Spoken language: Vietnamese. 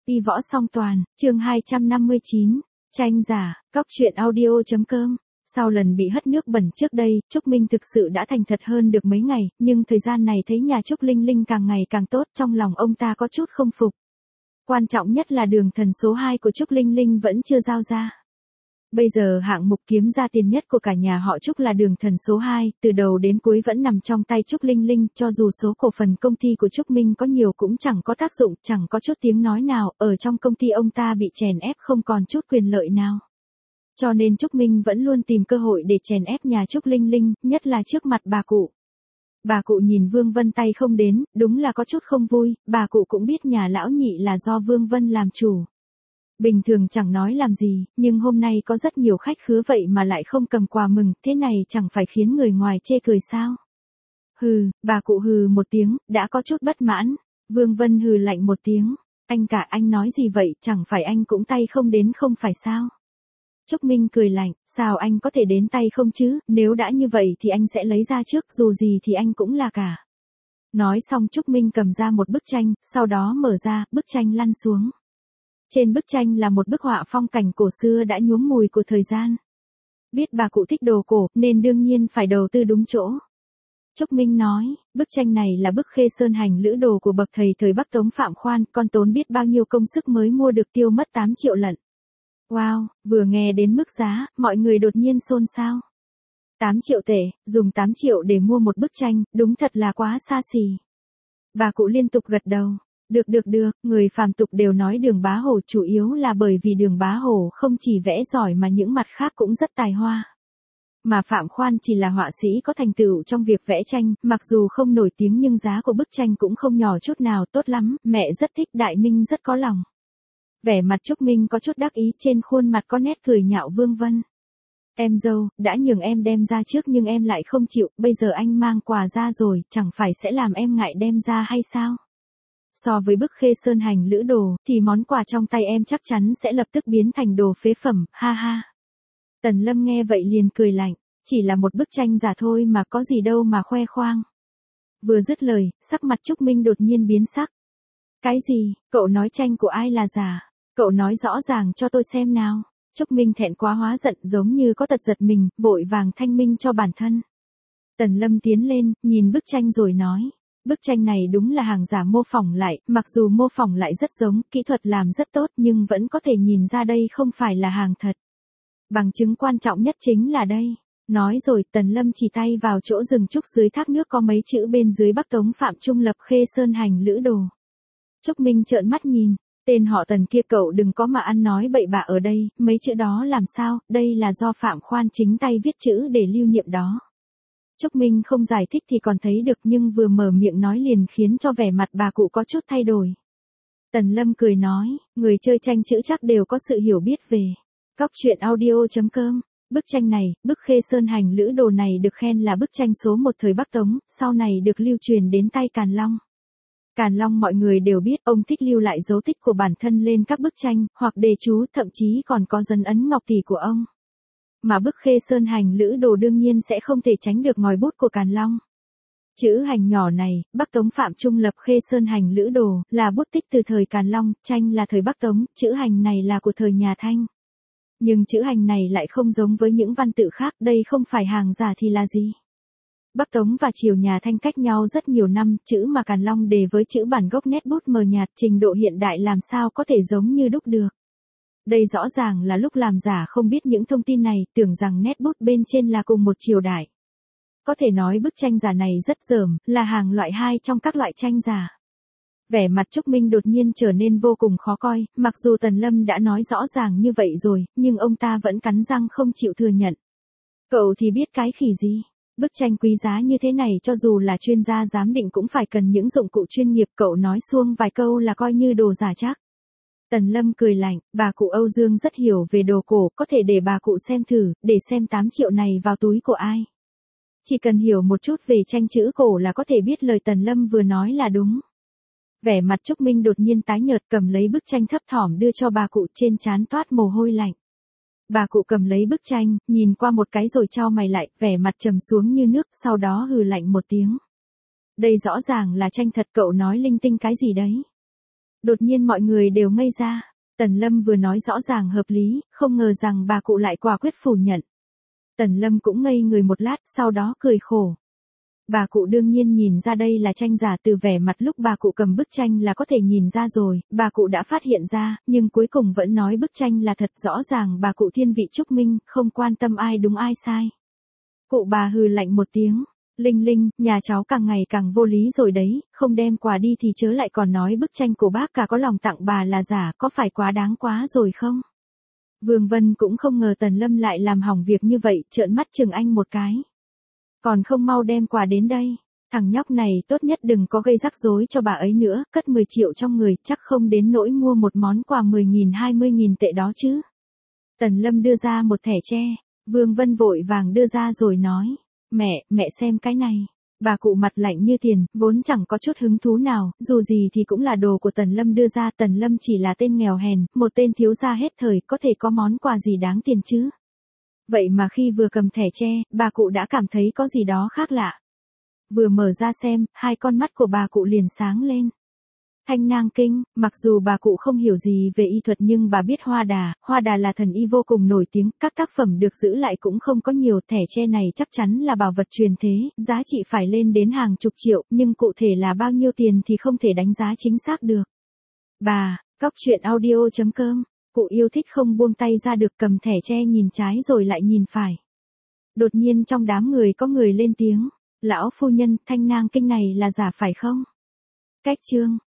Y võ song toàn, chương 259, tranh giả, cóc truyện audio.com. Sau lần bị hất nước bẩn trước đây, Trúc Minh thực sự đã thành thật hơn được mấy ngày, nhưng thời gian này thấy nhà Trúc Linh Linh càng ngày càng tốt, trong lòng ông ta có chút không phục. Quan trọng nhất là đường thần số 2 của Trúc Linh Linh vẫn chưa giao ra. Bây giờ hạng mục kiếm ra tiền nhất của cả nhà họ Trúc là đường thần số 2, từ đầu đến cuối vẫn nằm trong tay Trúc Linh Linh, cho dù số cổ phần công ty của Trúc Minh có nhiều cũng chẳng có tác dụng, chẳng có chút tiếng nói nào, ở trong công ty ông ta bị chèn ép không còn chút quyền lợi nào. Cho nên Trúc Minh vẫn luôn tìm cơ hội để chèn ép nhà Trúc Linh Linh, nhất là trước mặt bà cụ. Bà cụ nhìn Vương Vân tay không đến, đúng là có chút không vui, bà cụ cũng biết nhà lão nhị là do Vương Vân làm chủ. Bình thường chẳng nói làm gì, nhưng hôm nay có rất nhiều khách khứa vậy mà lại không cầm quà mừng, thế này chẳng phải khiến người ngoài chê cười sao? Hừ, bà cụ hừ một tiếng, đã có chút bất mãn. Vương Vân hừ lạnh một tiếng, anh cả anh nói gì vậy, chẳng phải anh cũng tay không đến không phải sao? Trúc Minh cười lạnh, sao anh có thể đến tay không chứ, nếu đã như vậy thì anh sẽ lấy ra trước, dù gì thì anh cũng là cả. Nói xong Trúc Minh cầm ra một bức tranh, sau đó mở ra, bức tranh lăn xuống. Trên bức tranh là một bức họa phong cảnh cổ xưa đã nhuốm mùi của thời gian. Biết bà cụ thích đồ cổ, nên đương nhiên phải đầu tư đúng chỗ. Trúc Minh nói, bức tranh này là bức Khê Sơn Hành Lữ Đồ của bậc thầy thời Bắc Tống Phạm Khoan, con tốn biết bao nhiêu công sức mới mua được, tiêu mất 8 triệu lận. Wow, vừa nghe đến mức giá, mọi người đột nhiên xôn xao. 8 triệu tệ, dùng 8 triệu để mua một bức tranh, đúng thật là quá xa xỉ. Bà cụ liên tục gật đầu. Được, người phàm tục đều nói Đường Bá Hổ, chủ yếu là bởi vì Đường Bá Hổ không chỉ vẽ giỏi mà những mặt khác cũng rất tài hoa. Mà Phạm Khoan chỉ là họa sĩ có thành tựu trong việc vẽ tranh, mặc dù không nổi tiếng nhưng giá của bức tranh cũng không nhỏ chút nào, tốt lắm, mẹ rất thích, Đại Minh rất có lòng. Vẻ mặt Trúc Minh có chút đắc ý, trên khuôn mặt có nét cười nhạo Vương Vân. Em dâu, đã nhường em đem ra trước nhưng em lại không chịu, bây giờ anh mang quà ra rồi, chẳng phải sẽ làm em ngại đem ra hay sao? So với bức Khê Sơn Hành Lữ Đồ, thì món quà trong tay em chắc chắn sẽ lập tức biến thành đồ phế phẩm, ha ha. Tần Lâm nghe vậy liền cười lạnh, chỉ là một bức tranh giả thôi mà có gì đâu mà khoe khoang. Vừa dứt lời, sắc mặt Trúc Minh đột nhiên biến sắc. Cái gì, cậu nói tranh của ai là giả? Cậu nói rõ ràng cho tôi xem nào. Trúc Minh thẹn quá hóa giận, giống như có tật giật mình, vội vàng thanh minh cho bản thân. Tần Lâm tiến lên, nhìn bức tranh rồi nói. Bức tranh này đúng là hàng giả mô phỏng lại, mặc dù mô phỏng lại rất giống, kỹ thuật làm rất tốt nhưng vẫn có thể nhìn ra đây không phải là hàng thật. Bằng chứng quan trọng nhất chính là đây. Nói rồi Tần Lâm chỉ tay vào chỗ rừng trúc dưới thác nước có mấy chữ bên dưới Bắc Tống Phạm Trung lập Khê Sơn Hành Lữ Đồ. Trúc Minh trợn mắt nhìn, tên họ Tần kia cậu đừng có mà ăn nói bậy bạ ở đây, mấy chữ đó làm sao, đây là do Phạm Khoan chính tay viết chữ để lưu niệm đó. Trúc Minh không giải thích thì còn thấy được nhưng vừa mở miệng nói liền khiến cho vẻ mặt bà cụ có chút thay đổi. Tần Lâm cười nói, người chơi tranh chữ chắc đều có sự hiểu biết về cóc truyện audio.com. Bức tranh này, bức Khê Sơn Hành Lữ Đồ này được khen là bức tranh số 1 thời Bắc Tống, sau này được lưu truyền đến tay Càn Long. Càn Long mọi người đều biết ông thích lưu lại dấu tích của bản thân lên các bức tranh, hoặc đề chú, thậm chí còn có dấu ấn ngọc tỷ của ông. Mà bức Khê Sơn Hành Lữ Đồ đương nhiên sẽ không thể tránh được ngòi bút của Càn Long. Chữ hành nhỏ này, Bắc Tống Phạm Trung lập Khê Sơn Hành Lữ Đồ, là bút tích từ thời Càn Long, tranh là thời Bắc Tống, chữ hành này là của thời nhà Thanh. Nhưng chữ hành này lại không giống với những văn tự khác, đây không phải hàng giả thì là gì? Bắc Tống và triều nhà Thanh cách nhau rất nhiều năm, chữ mà Càn Long đề với chữ bản gốc nét bút mờ nhạt, trình độ hiện đại làm sao có thể giống như đúc được. Đây rõ ràng là lúc làm giả không biết những thông tin này, tưởng rằng nét bút bên trên là cùng một triều đại. Có thể nói bức tranh giả này rất dởm, là hàng loại 2 trong các loại tranh giả. Vẻ mặt Trúc Minh đột nhiên trở nên vô cùng khó coi, mặc dù Tần Lâm đã nói rõ ràng như vậy rồi, nhưng ông ta vẫn cắn răng không chịu thừa nhận. Cậu thì biết cái khỉ gì? Bức tranh quý giá như thế này cho dù là chuyên gia giám định cũng phải cần những dụng cụ chuyên nghiệp, cậu nói suông vài câu là coi như đồ giả chắc. Tần Lâm cười lạnh, bà cụ Âu Dương rất hiểu về đồ cổ, có thể để bà cụ xem thử, để xem 8 triệu này vào túi của ai. Chỉ cần hiểu một chút về tranh chữ cổ là có thể biết lời Tần Lâm vừa nói là đúng. Vẻ mặt Trúc Minh đột nhiên tái nhợt, cầm lấy bức tranh thấp thỏm đưa cho bà cụ, trên trán toát mồ hôi lạnh. Bà cụ cầm lấy bức tranh, nhìn qua một cái rồi chau mày lại, vẻ mặt trầm xuống như nước, sau đó hừ lạnh một tiếng. Đây rõ ràng là tranh thật, cậu nói linh tinh cái gì đấy? Đột nhiên mọi người đều ngây ra. Tần Lâm vừa nói rõ ràng hợp lý, không ngờ rằng bà cụ lại quả quyết phủ nhận. Tần Lâm cũng ngây người một lát, sau đó cười khổ. Bà cụ đương nhiên nhìn ra đây là tranh giả, từ vẻ mặt lúc bà cụ cầm bức tranh là có thể nhìn ra rồi, bà cụ đã phát hiện ra, nhưng cuối cùng vẫn nói bức tranh là thật, rõ ràng bà cụ thiên vị Trúc Minh, không quan tâm ai đúng ai sai. Cụ bà hừ lạnh một tiếng. Linh Linh, nhà cháu càng ngày càng vô lý rồi đấy, không đem quà đi thì chớ lại còn nói bức tranh của bác cả có lòng tặng bà là giả, có phải quá đáng quá rồi không? Vương Vân cũng không ngờ Tần Lâm lại làm hỏng việc như vậy, trợn mắt chừng anh một cái. Còn không mau đem quà đến đây, thằng nhóc này tốt nhất đừng có gây rắc rối cho bà ấy nữa, cất 10 triệu trong người, chắc không đến nỗi mua một món quà 10.000 20.000 tệ đó chứ. Tần Lâm đưa ra một thẻ tre, Vương Vân vội vàng đưa ra rồi nói. Mẹ xem cái này. Bà cụ mặt lạnh như tiền, vốn chẳng có chút hứng thú nào, dù gì thì cũng là đồ của Tần Lâm đưa ra, Tần Lâm chỉ là tên nghèo hèn, một tên thiếu gia hết thời, có thể có món quà gì đáng tiền chứ. Vậy mà khi vừa cầm thẻ tre, bà cụ đã cảm thấy có gì đó khác lạ. Vừa mở ra xem, hai con mắt của bà cụ liền sáng lên. Thanh nang kinh, mặc dù bà cụ không hiểu gì về y thuật nhưng bà biết Hoa Đà là thần y vô cùng nổi tiếng, các tác phẩm được giữ lại cũng không có nhiều, thẻ tre này chắc chắn là bảo vật truyền thế, giá trị phải lên đến hàng chục triệu, nhưng cụ thể là bao nhiêu tiền thì không thể đánh giá chính xác được. Bà, Cóc Truyện Audio.com, cụ yêu thích không buông tay ra được, cầm thẻ tre nhìn trái rồi lại nhìn phải. Đột nhiên trong đám người có người lên tiếng, lão phu nhân, thanh nang kinh này là giả phải không? Cách chương